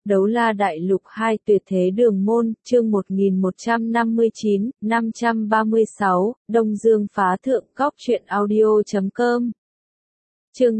Đấu La Đại Lục 2 Tuyệt Thế Đường Môn, chương 1159, 536, Đông Dương Phá Thượng Cóc truyện audio.com. Chương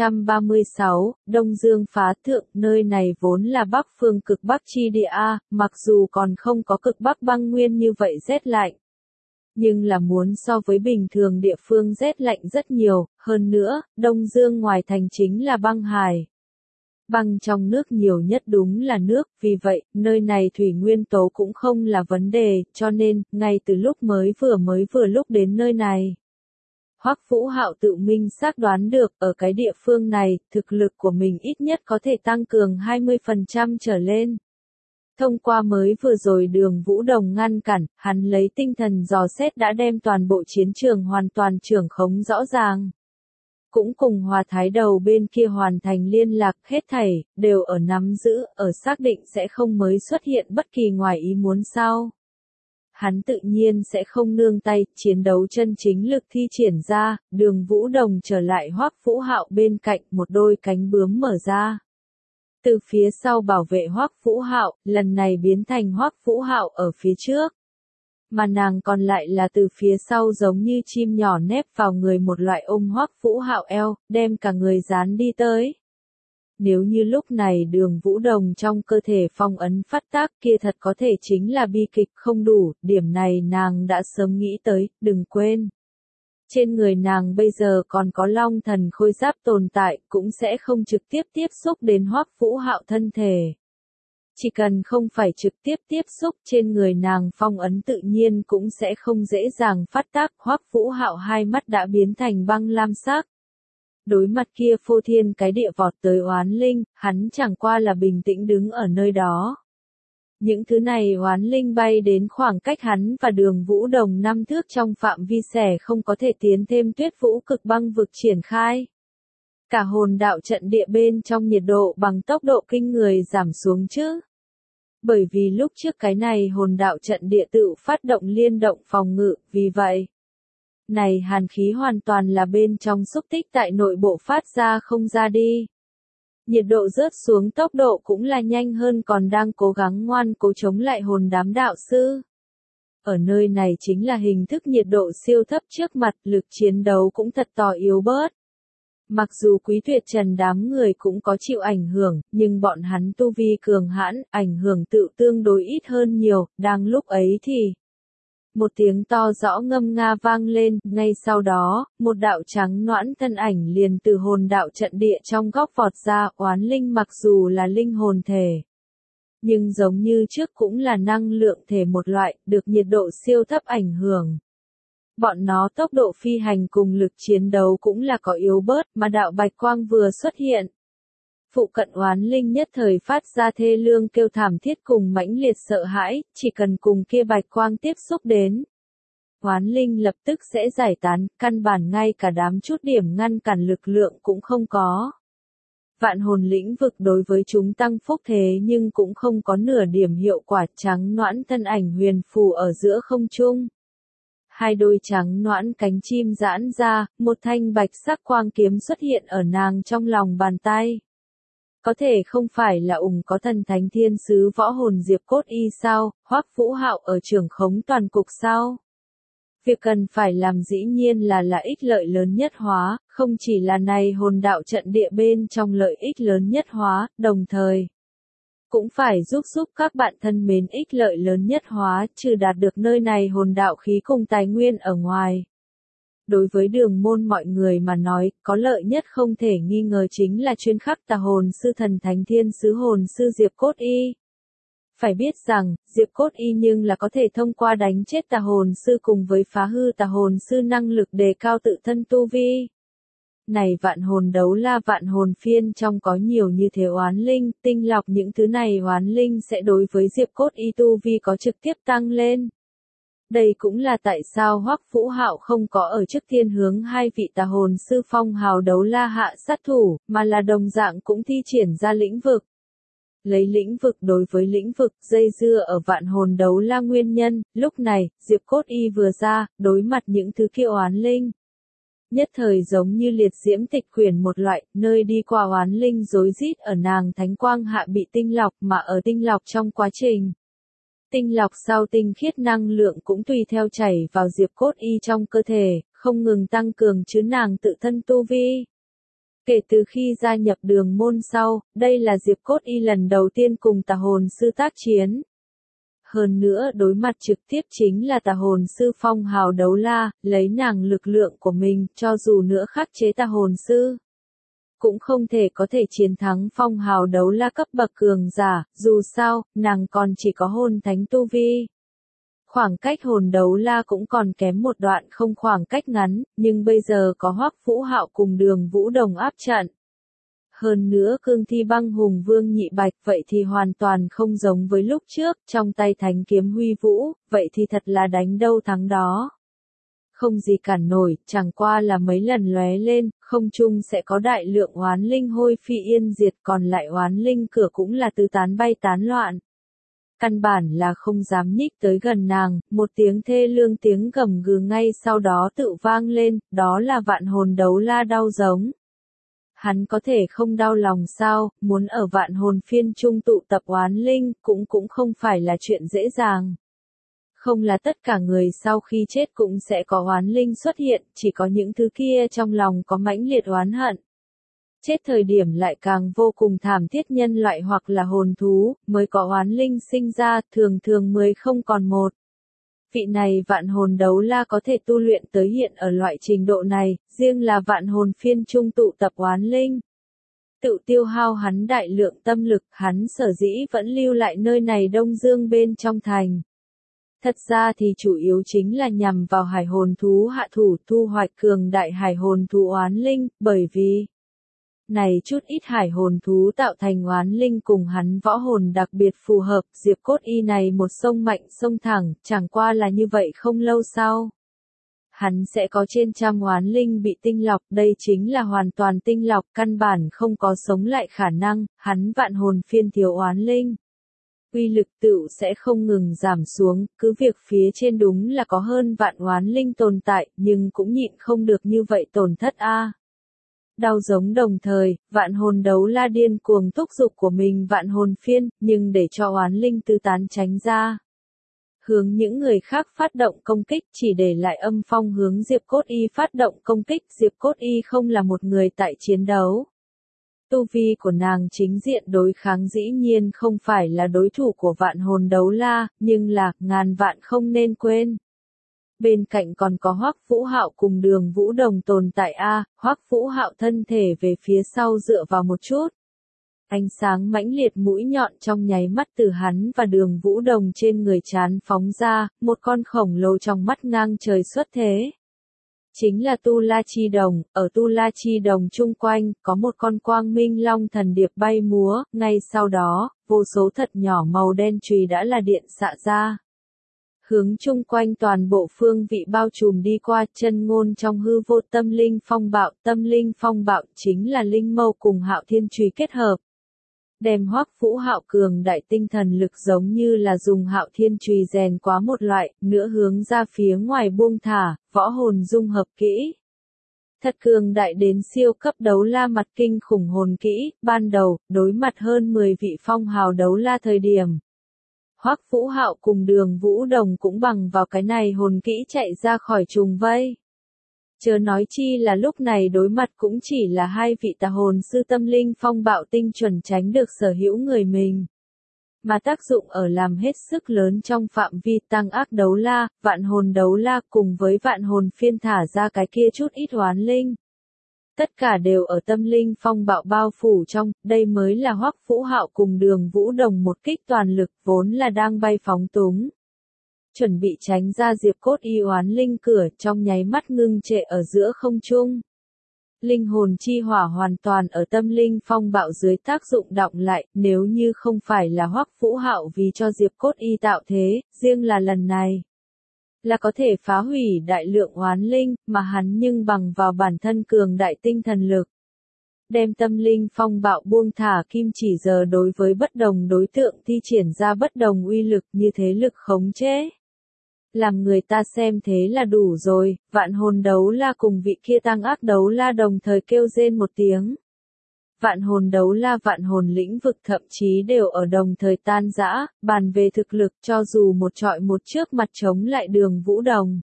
536, Đông Dương Phá Thượng, nơi này vốn là Bắc phương cực Bắc chi địa, mặc dù còn không có cực Bắc băng nguyên như vậy rét lạnh. Nhưng là muốn so với bình thường địa phương rét lạnh rất nhiều, hơn nữa, Đông Dương ngoài thành chính là băng hải. Băng trong nước nhiều nhất đúng là nước, vì vậy, nơi này thủy nguyên tố cũng không là vấn đề, cho nên, ngay từ lúc mới vừa lúc đến nơi này. Hoắc Vũ Hạo tự minh xác đoán được, ở cái địa phương này, thực lực của mình ít nhất có thể tăng cường 20% trở lên. Thông qua mới vừa rồi Đường Vũ Đồng ngăn cản, hắn lấy tinh thần dò xét đã đem toàn bộ chiến trường hoàn toàn trưởng khống rõ ràng. Cũng cùng Hòa Thái Đầu bên kia hoàn thành liên lạc, hết thảy, đều ở nắm giữ, ở xác định sẽ không mới xuất hiện bất kỳ ngoài ý muốn sau. Hắn tự nhiên sẽ không nương tay, chiến đấu chân chính lực thi triển ra, Đường Vũ Đồng trở lại Hoắc Vũ Hạo bên cạnh, một đôi cánh bướm mở ra. Từ phía sau bảo vệ Hoắc Vũ Hạo, lần này biến thành Hoắc Vũ Hạo ở phía trước. Mà nàng còn lại là từ phía sau giống như chim nhỏ nép vào người một loại ôm Hoắc Vũ Hạo eo, đem cả người dán đi tới. Nếu như lúc này Đường Vũ Đồng trong cơ thể phong ấn phát tác kia thật có thể chính là bi kịch không đủ, điểm này nàng đã sớm nghĩ tới, đừng quên. Trên người nàng bây giờ còn có Long Thần khôi giáp tồn tại, cũng sẽ không trực tiếp tiếp xúc đến Hoắc Vũ Hạo thân thể. Chỉ cần không phải trực tiếp tiếp xúc trên người nàng phong ấn tự nhiên cũng sẽ không dễ dàng phát tác. Hoắc Vũ Hạo hai mắt đã biến thành băng lam sắc. Đối mặt kia phô thiên cái địa vọt tới oán linh, hắn chẳng qua là bình tĩnh đứng ở nơi đó. Những thứ này oán linh bay đến khoảng cách hắn và Đường Vũ Đồng 5 thước trong phạm vi xẻ không có thể tiến thêm Tuyết Vũ cực băng vực triển khai. Cả hồn đạo trận địa bên trong nhiệt độ bằng tốc độ kinh người giảm xuống chứ. Bởi vì lúc trước cái này hồn đạo trận địa tự phát động liên động phòng ngự, vì vậy. Này hàn khí hoàn toàn là bên trong xúc tích tại nội bộ phát ra không ra đi. Nhiệt độ rớt xuống tốc độ cũng là nhanh hơn còn đang cố gắng ngoan cố chống lại hồn đám đạo sư. Ở nơi này chính là hình thức nhiệt độ siêu thấp trước mặt, lực chiến đấu cũng thật tỏ yếu bớt. Mặc dù Quý Tuyệt Trần đám người cũng có chịu ảnh hưởng, nhưng bọn hắn tu vi cường hãn, ảnh hưởng tự tương đối ít hơn nhiều, đang lúc ấy thì. Một tiếng to rõ ngâm nga vang lên, ngay sau đó, một đạo trắng noãn thân ảnh liền từ hồn đạo trận địa trong góc vọt ra, oán linh mặc dù là linh hồn thể. Nhưng giống như trước cũng là năng lượng thể một loại, được nhiệt độ siêu thấp ảnh hưởng. Bọn nó tốc độ phi hành cùng lực chiến đấu cũng là có yếu bớt, mà đạo bạch quang vừa xuất hiện. Phụ cận oán linh nhất thời phát ra thê lương kêu thảm thiết cùng mãnh liệt sợ hãi, chỉ cần cùng kia bạch quang tiếp xúc đến. Oán linh lập tức sẽ giải tán, căn bản ngay cả đám chút điểm ngăn cản lực lượng cũng không có. Vạn hồn lĩnh vực đối với chúng tăng phúc thế nhưng cũng không có nửa điểm hiệu quả, trắng noãn thân ảnh huyền phù ở giữa không trung. Hai đôi trắng noãn cánh chim giãn ra, một thanh bạch sắc quang kiếm xuất hiện ở nàng trong lòng bàn tay. Có thể không phải là có thần thánh thiên sứ võ hồn Diệp Cốt Y sao, Hoắc Vũ Hạo ở trưởng khống toàn cục sao. Việc cần phải làm dĩ nhiên là ích lợi lớn nhất hóa, không chỉ là này hồn đạo trận địa bên trong lợi ích lớn nhất hóa, đồng thời. Cũng phải giúp các bạn thân mến ích lợi lớn nhất hóa, trừ đạt được nơi này hồn đạo khí cùng tài nguyên ở ngoài. Đối với Đường môn mọi người mà nói, có lợi nhất không thể nghi ngờ chính là chuyên khắc tà hồn sư thần thánh thiên sứ hồn sư Diệp Cốt Y. Phải biết rằng, Diệp Cốt Y nhưng là có thể thông qua đánh chết tà hồn sư cùng với phá hư tà hồn sư năng lực đề cao tự thân tu vi. Này vạn hồn đấu la vạn hồn phiên trong có nhiều như thế oán linh, tinh lọc những thứ này oán linh sẽ đối với Diệp Cốt Y tu vi có trực tiếp tăng lên. Đây cũng là tại sao Hoắc Vũ Hạo không có ở trước tiên hướng hai vị tà hồn sư phong hào đấu la hạ sát thủ, mà là đồng dạng cũng thi triển ra lĩnh vực. Lấy lĩnh vực đối với lĩnh vực, dây dưa ở vạn hồn đấu la nguyên nhân, lúc này, Diệp Cốt Y vừa ra, đối mặt những thứ kia oán linh. Nhất thời giống như liệt diễm tịch quyển một loại, nơi đi qua oán linh rối rít ở nàng thánh quang hạ bị tinh lọc, mà ở tinh lọc trong quá trình tinh lọc sau tinh khiết năng lượng cũng tùy theo chảy vào Diệp Cốt Y trong cơ thể, không ngừng tăng cường chứ nàng tự thân tu vi. Kể từ khi gia nhập đường môn sau, đây là Diệp Cốt Y lần đầu tiên cùng tà hồn sư tác chiến. Hơn nữa đối mặt trực tiếp chính là tà hồn sư phong hào đấu la, lấy nàng lực lượng của mình, cho dù nữa khắc chế tà hồn sư, cũng không thể có thể chiến thắng phong hào đấu la cấp bậc cường giả, dù sao, nàng còn chỉ có hồn thánh tu vi. Khoảng cách hồn đấu la cũng còn kém một đoạn không khoảng cách ngắn, nhưng bây giờ có Hoắc Vũ Hạo cùng Đường Vũ Đồng áp trận. Hơn nữa cương thi băng hùng vương nhị bạch, vậy thì hoàn toàn không giống với lúc trước, trong tay thánh kiếm huy vũ, vậy thì thật là đánh đâu thắng đó. Không gì cản nổi, chẳng qua là mấy lần lóe lên, không chung sẽ có đại lượng oán linh hôi phi yên diệt, còn lại oán linh cửa cũng là tứ tán bay tán loạn. Căn bản là không dám nhích tới gần nàng, một tiếng thê lương tiếng gầm gừ ngay sau đó tự vang lên, đó là vạn hồn đấu la đau giống. Hắn có thể không đau lòng sao, muốn ở vạn hồn phiên trung tụ tập oán linh, cũng không phải là chuyện dễ dàng. Không là tất cả người sau khi chết cũng sẽ có oán linh xuất hiện, chỉ có những thứ kia trong lòng có mãnh liệt oán hận. Chết thời điểm lại càng vô cùng thảm thiết, nhân loại hoặc là hồn thú, mới có oán linh sinh ra, thường thường 10 không còn một. Vị này vạn hồn đấu la có thể tu luyện tới hiện ở loại trình độ này, riêng là vạn hồn phiên trung tụ tập oán linh. Tự tiêu hao hắn đại lượng tâm lực, hắn sở dĩ vẫn lưu lại nơi này Đông Dương bên trong thành. Thật ra thì chủ yếu chính là nhằm vào hải hồn thú hạ thủ, thu hoạch cường đại hải hồn thú oán linh, bởi vì này chút ít hải hồn thú tạo thành oán linh cùng hắn võ hồn đặc biệt phù hợp, Diệp Cốt Y này một sông mạnh sông thẳng, chẳng qua là như vậy không lâu sau. Hắn sẽ có trên trăm oán linh bị tinh lọc, đây chính là hoàn toàn tinh lọc, căn bản không có sống lại khả năng, hắn vạn hồn phiên thiếu oán linh. Uy lực tựu sẽ không ngừng giảm xuống, cứ việc phía trên đúng là có hơn vạn oán linh tồn tại, nhưng cũng nhịn không được như vậy tổn thất a. Đau giống đồng thời, vạn hồn đấu la điên cuồng thúc giục của mình vạn hồn phiên, nhưng để cho oán linh tứ tán tránh ra. Hướng những người khác phát động công kích, chỉ để lại âm phong hướng Diệp Cốt Y phát động công kích, Diệp Cốt Y không là một người tại chiến đấu. Tu vi của nàng chính diện đối kháng dĩ nhiên không phải là đối thủ của vạn hồn đấu la, nhưng là, ngàn vạn không nên quên. Bên cạnh còn có Hoắc Vũ Hạo cùng Đường Vũ Đồng tồn tại a, Hoắc Vũ Hạo thân thể về phía sau dựa vào một chút. Ánh sáng mãnh liệt mũi nhọn trong nháy mắt từ hắn và Đường Vũ Đồng trên người chán phóng ra, một con khổng lồ trong mắt ngang trời xuất thế. Chính là Tu La Chi Đồng, ở Tu La Chi Đồng chung quanh, có một con quang minh long thần điệp bay múa, ngay sau đó, vô số thật nhỏ màu đen chùy đã là điện xạ ra. Hướng chung quanh toàn bộ phương vị bao trùm đi qua, chân ngôn trong hư vô tâm linh phong bạo chính là linh mâu cùng Hạo Thiên chùy kết hợp. Đem Hoắc Vũ Hạo cường đại tinh thần lực giống như là dùng Hạo Thiên chùy rèn quá một loại, nữa hướng ra phía ngoài buông thả, võ hồn dung hợp kỹ. Thật cường đại đến siêu cấp đấu la mặt kinh khủng hồn kỹ, ban đầu, đối mặt hơn 10 vị phong hào đấu la thời điểm. Hoắc Vũ Hạo cùng Đường Vũ Đồng cũng bằng vào cái này hồn kỹ chạy ra khỏi trùng vây. Chớ nói chi là lúc này đối mặt cũng chỉ là hai vị tà hồn sư tâm linh phong bạo tinh chuẩn tránh được sở hữu người mình. Mà tác dụng ở làm hết sức lớn trong phạm vi tăng ác đấu la, vạn hồn đấu la cùng với vạn hồn phiên thả ra cái kia chút ít oán linh. Tất cả đều ở tâm linh phong bạo bao phủ trong, đây mới là Hoắc Vũ Hạo cùng Đường Vũ Đồng một kích toàn lực vốn là đang bay phóng túng. Chuẩn bị tránh ra Diệp Cốt Y oán linh cửa trong nháy mắt ngưng trệ ở giữa không trung. Linh hồn chi hỏa hoàn toàn ở tâm linh phong bạo dưới tác dụng đọng lại, nếu như không phải là Hoắc Vũ Hạo vì cho Diệp Cốt Y tạo thế, riêng là lần này là có thể phá hủy đại lượng oán linh, mà hắn nhưng bằng vào bản thân cường đại tinh thần lực. Đem tâm linh phong bạo buông thả kim chỉ giờ đối với bất đồng đối tượng thi triển ra bất đồng uy lực như thế lực khống chế. làm người ta xem thế là đủ rồi, vạn hồn đấu la cùng vị kia tăng ác đấu la đồng thời kêu rên một tiếng. Vạn hồn đấu la vạn hồn lĩnh vực thậm chí đều ở đồng thời tan rã, bàn về thực lực cho dù một trọi một trước mặt chống lại Đường Vũ Đồng.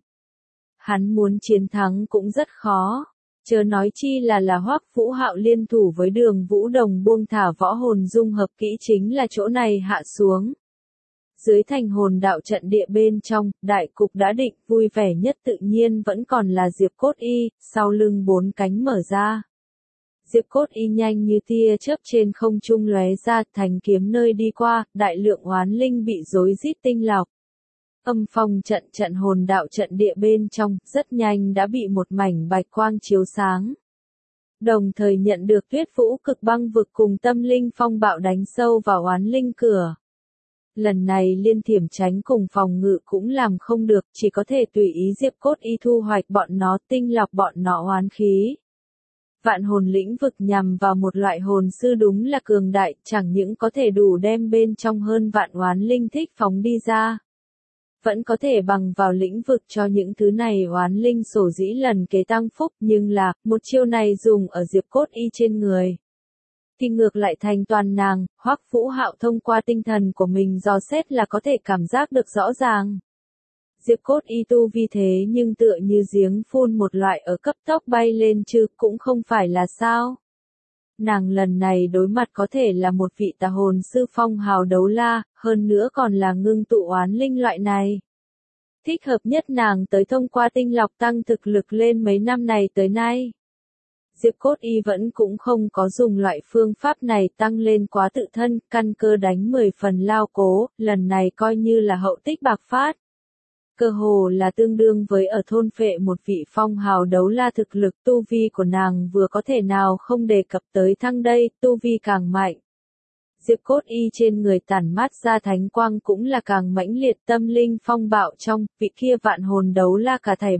Hắn muốn chiến thắng cũng rất khó. Chớ nói chi là Hoắc Vũ Hạo liên thủ với Đường Vũ Đồng buông thả võ hồn dung hợp kỹ chính là chỗ này hạ xuống. Dưới thành hồn đạo trận địa bên trong, đại cục đã định, vui vẻ nhất tự nhiên vẫn còn là Diệp Cốt Y, sau lưng 4 cánh mở ra. Diệp Cốt Y nhanh như tia chớp trên không trung lóe ra, thành kiếm nơi đi qua, đại lượng oán linh bị rối rít tinh lọc. Âm phong trận hồn đạo trận địa bên trong, rất nhanh đã bị một mảnh bạch quang chiếu sáng. Đồng thời nhận được Tuyết Vũ Cực Băng Vực cùng Tâm Linh Phong Bạo đánh sâu vào oán linh cửa. Lần này liên thiểm tránh cùng phòng ngự cũng làm không được, chỉ có thể tùy ý Diệp Cốt Y thu hoạch bọn nó, tinh lọc bọn nó oán khí. Vạn hồn lĩnh vực nhằm vào một loại hồn sư đúng là cường đại, chẳng những có thể đủ đem bên trong hơn vạn oán linh thích phóng đi ra. Vẫn có thể bằng vào lĩnh vực cho những thứ này oán linh sổ dĩ lần kế tăng phúc, nhưng là, một chiêu này dùng ở Diệp Cốt Y trên người. Thì ngược lại thành toàn nàng, Hoắc Vũ Hạo thông qua tinh thần của mình dò xét là có thể cảm giác được rõ ràng. Diệp Cốt Y tu vi thế nhưng tựa như giếng phun một loại ở cấp tốc bay lên chứ cũng không phải là sao. Nàng lần này đối mặt có thể là một vị tà hồn sư phong hào đấu la, hơn nữa còn là ngưng tụ oán linh loại này. Thích hợp nhất nàng tới thông qua tinh lọc tăng thực lực lên mấy năm này tới nay. Diệp Cốt Y vẫn cũng không có dùng loại phương pháp này tăng lên quá tự thân, căn cơ đánh 10 phần lao cố, lần này coi như là hậu tích bạc phát. Cơ hồ là tương đương với ở thôn phệ một vị phong hào đấu la thực lực, tu vi của nàng vừa có thể nào không đề cập tới thăng đây, tu vi càng mạnh. Diệp Cốt Y trên người tản mát ra thánh quang cũng là càng mãnh liệt, Tâm Linh Phong Bạo trong, vị kia vạn hồn đấu la cả thảy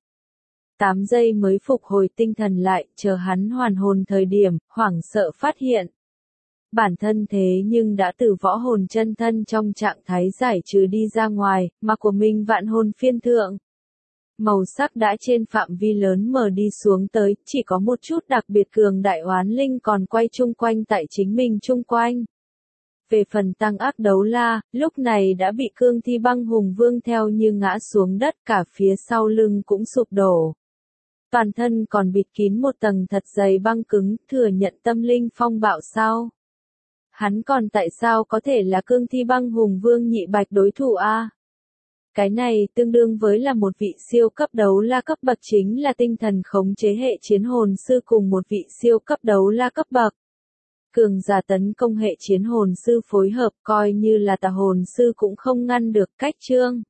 8 giây mới phục hồi tinh thần lại, chờ hắn hoàn hồn thời điểm, hoảng sợ phát hiện. Bản thân thế nhưng đã từ võ hồn chân thân trong trạng thái giải trừ đi ra ngoài, mà của mình vạn hồn phiên thượng. Màu sắc đã trên phạm vi lớn mờ đi xuống tới, chỉ có một chút đặc biệt cường đại oán linh còn quay chung quanh tại chính mình chung quanh. Về phần tăng ác đấu la, lúc này đã bị cương thi băng hùng vương theo như ngã xuống đất, cả phía sau lưng cũng sụp đổ. Toàn thân còn bịt kín một tầng thật dày băng cứng, thừa nhận tâm linh phong bạo sao? Hắn còn tại sao có thể là cương thi băng hùng vương nhị bạch đối thủ a? Cái này tương đương với là một vị siêu cấp đấu la cấp bậc, chính là tinh thần khống chế hệ chiến hồn sư cùng một vị siêu cấp đấu la cấp bậc. Cường giả tấn công hệ chiến hồn sư phối hợp, coi như là tà hồn sư cũng không ngăn được. Cách chương